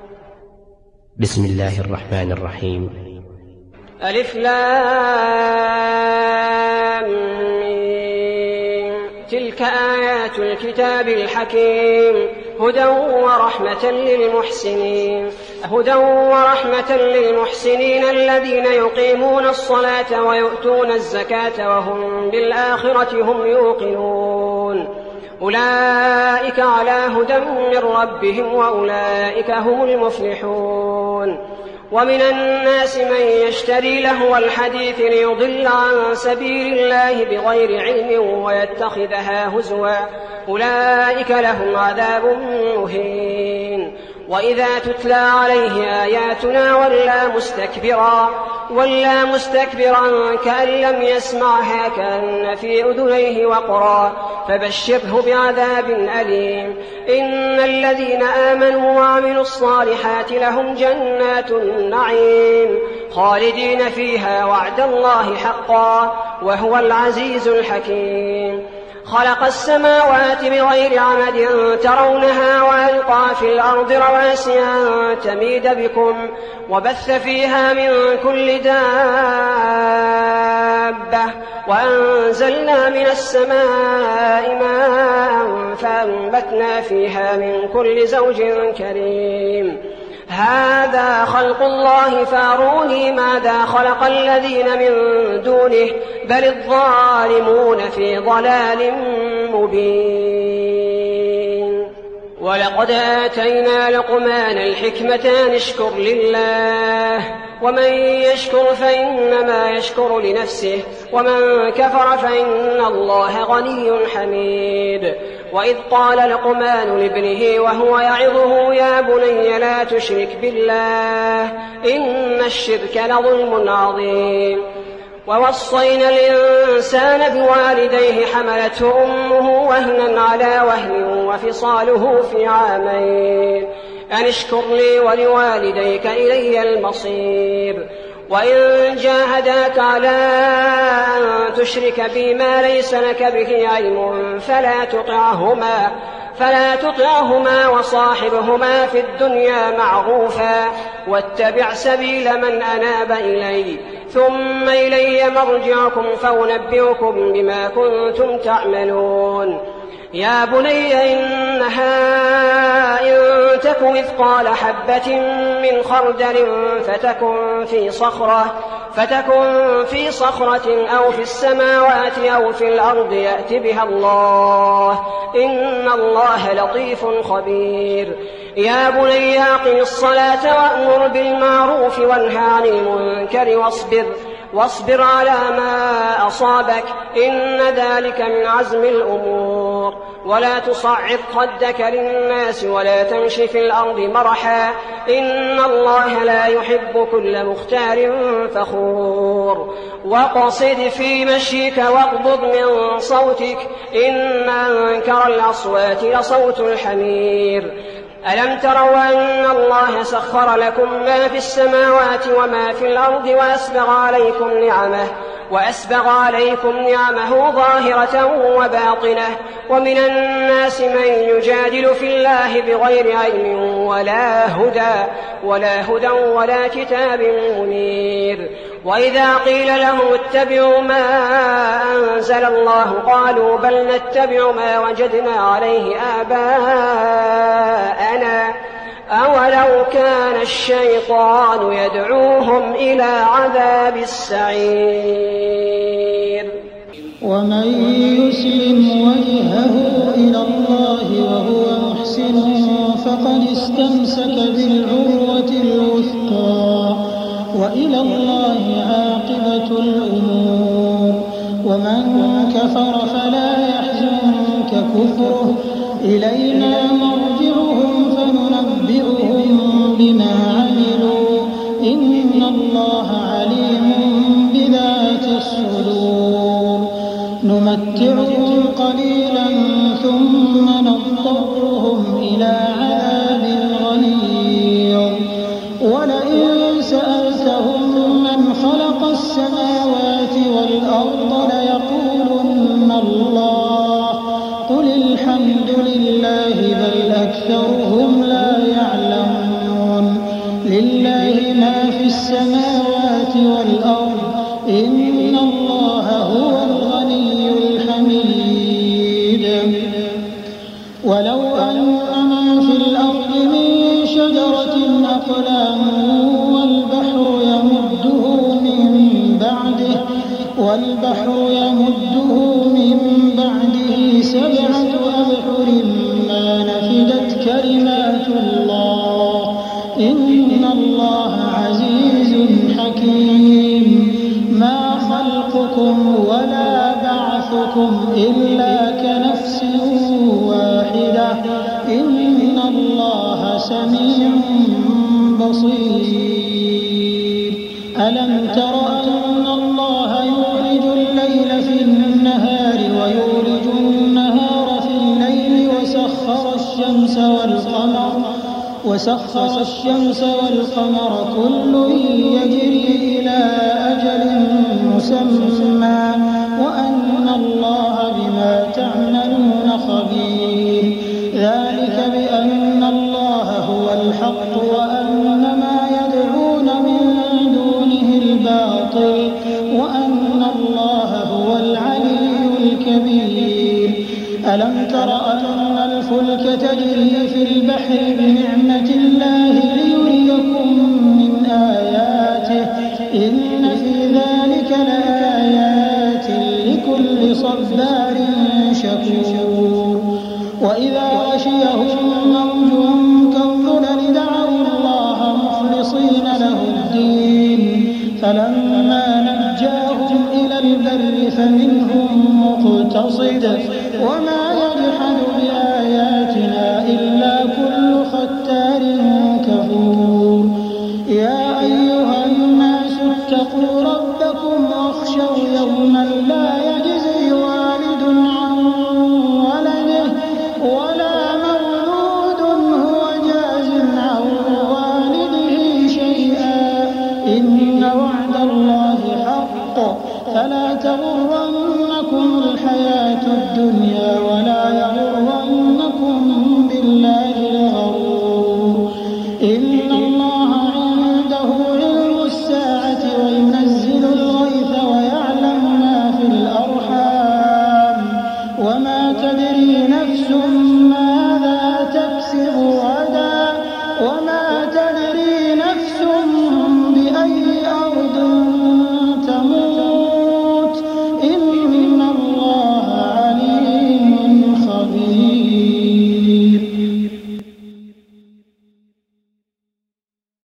بسم الله الرحمن الرحيم. ألف لام ميم. تلك آيات الكتاب الحكيم هدى ورحمة للمحسنين الذين يقيمون الصلاة ويؤتون الزكاة وهم بالآخرة هم يوقنون أولئك على هدى من ربهم وأولئك هم المفلحون. ومن الناس من يشتري لهو الحديث ليضل عن سبيل الله بغير علم ويتخذها هزوا أولئك لهم عذاب مهين. وإذا تتلى عليه آياتنا ولى مستكبرا كأن لم يسمعها كأن في أذنيه وقرا فبشره بعذاب أليم. إن الذين آمنوا وعملوا الصالحات لهم جنات النعيم خالدين فيها وعد الله حقا وهو العزيز الحكيم. خلق السماوات بغير عمد ترونها وألقى في الأرض رواسي أن تميد بكم وبث فيها من كل دابة وأنزلنا من السماء ماء فأنبتنا فيها من كل زوج كريم. هذا خلق الله فاروني ماذا خلق الذين من دونه بل الظالمون في ضلال مبين. ولقد آتينا لقمان الحكمة أن اشكر لله ومن يشكر فإنما يشكر لنفسه ومن كفر فإن الله غني حميد. وإذ قال لقمان لابنه وهو يعظه يا بني لا تشرك بالله إن الشرك لظلم عظيم. ووصينا الإنسان بوالديه حملته أمه وهنا على وهن وفصاله في عامين أن اشكر لي ولوالديك إلي المصير. وإن جاهداك على أن تشرك بي ما ليس لك به علم فلا تطعهما وصاحبهما في الدنيا معروفا واتبع سبيل من أناب إلي ثم إلي مرجعكم فأنبئكم بما كنتم تعملون. يا بني إنها إن تك مثقال حبة من خردل فتكن في صخرة أو في السماوات أو في الأرض يأت بها الله إن الله لطيف خبير. يا بني أقم الصلاة وأمر بالمعروف وانه عن المنكر واصبر على ما أصابك إن ذلك من عزم الأمور. ولا تصعر خدك للناس ولا تمش في الأرض مرحا إن الله لا يحب كل مختال فخور. وقصد في مشيك واغضض من صوتك إن أنكر الأصوات لصوت الحمير. ألم تروا أن الله سخر لكم ما في السماوات وما في الأرض وأسبغ عليكم نعمه ظاهرة وباطنة. ومن الناس من يجادل في الله بغير علم ولا هدى ولا كتاب منير. وإذا قيل لهم اتبعوا ما أنزل الله قالوا بل نتبع ما وجدنا عليه آباءنا أولو كان الشيطان يدعوهم إلى عذاب السعير. ومن يسلم وجهه إلى الله وهو محسن فقد استمسك بالعروة الوثقى وإلى الله عاقبة الأمور. ومن كفر فلا يحزنك كفره إلينا مرجعهم فننبئهم بما عملوا إن الله عليم بذات الصدور. نمتعهم قليلا ثم نضطرهم إلى عذاب غليظ. ولئن سألتهم من خلق السماوات والأرض ليقولن الله قل الحمد لله بل أكثرهم لله ما في السماوات والأرض إن الله هو الغني الحميد ولو أن ما في الأرض من شجرة أقلام والبحر يمده من بعده 7 أبحر ما نفدت كلمات الله إن الله عزيز حكيم ما خلقكم ولا بعثكم إلا كنفس واحدة إن الله سميع بصير ألم تر أن الله يولج الليل في النهار ويولج النهار في الليل وسخر الشمس والقمر كل يجري إلى أجل مسمى وأن الله بما تعملون خبير ذلك بأن الله هو الحق وأن ما يدعون من دونه الباطل وأن الله هو العلي الكبير ألم تر أن الفلك تجري في البحر بنعمة الله ليريكم من آياته إن في ذلك لآيات لكل صبار شكور وإذا غشيهم موج كالظلل دعوا الله مخلصين له الدين فلما نجاهم إلى البر فمنهم مقتصد وما يجحد بآياتنا إلا كل ختار كفور يا أيها الناس اتقوا ربكم واخشوا يوما لا يجزي والد عن ولده ولا مولود هو جاز عن والده شيئا إن وعد الله حق فلا تغرنكم